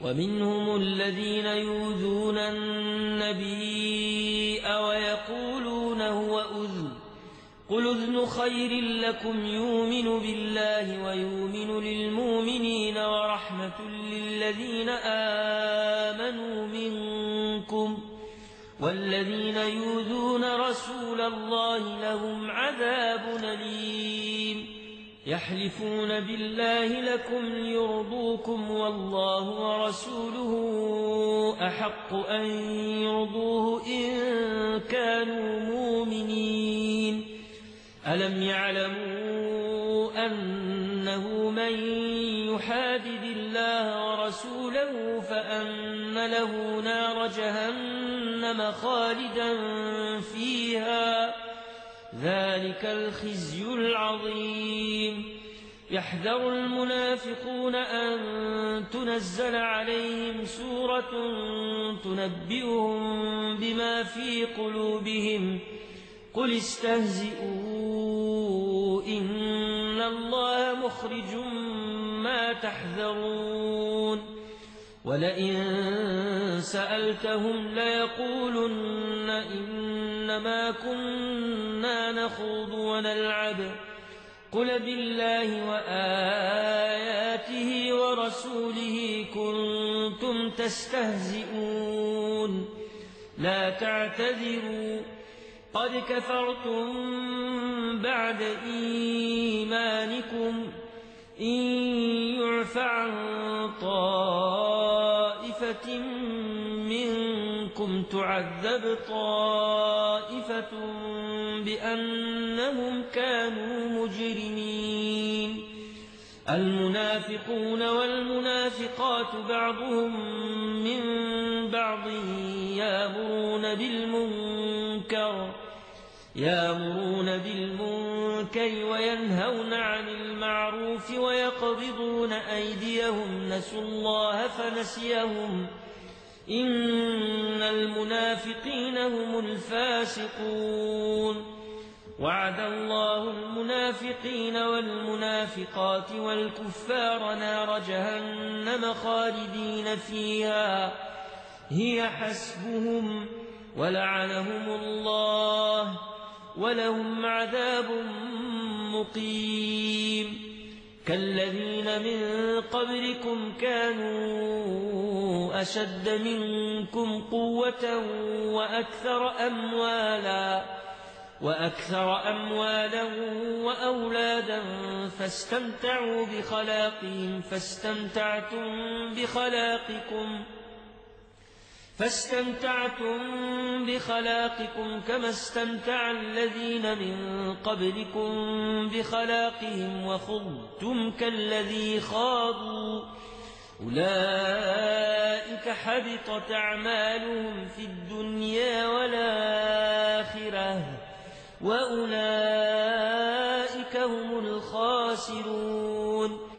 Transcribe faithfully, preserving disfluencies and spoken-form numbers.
ومنهم الذين يؤذون النبي ويقولون هو أذن قل أذن خير لكم يؤمن بالله ويؤمن للمؤمنين ورحمة للذين آمنوا منكم والذين يؤذون رسول الله لهم عذاب أليم يحلفون بالله لكم ليرضوكم والله ورسوله أحق أن يرضوه إن كانوا مؤمنين ألم يعلموا أنه من يحادد الله ورسوله فأن له نار جهنم خالدا فيها ذلك الخزي العظيم يحذر المنافقون أن تنزل عليهم سورة تنبئهم بما في قلوبهم قل استهزئوا إن الله مخرج ما تحذرون ولئن سألتهم ليقولن إنما كنا نخوض ونلعب قل بالله وآياته ورسوله كنتم تستهزئون لا تعتذروا قد كفرتم بعد إيمانكم إن يعف عن طائفة منكم تعذب طائفة بأنهم كانوا مجرمين المنافقون والمنافقات بعضهم من بعض يأمرون بالمنكر يأمرون بالمنكر وينهون عن المعروف ويقبضون أيديهم نسوا الله فنسيهم إن المنافقين هم الفاسقون وعد الله المنافقين والمنافقات والكفار نار جهنم خالدين فيها هي حسبهم ولعنهم الله ولهم عذاب مقيم كالذين من قبلكم كانوا أشد منكم قوة وأكثر أموالا وأكثر أموالا وأولادا فاستمتعوا بخلاقهم فاستمتعتم بخلاقكم فاستمتعتم بخلاقكم كما استمتع الذين من قبلكم بخلاقهم وخضتم كالذي خاضوا أولئك حبطت أعمالهم في الدنيا والآخرة وأولئك هم الخاسرون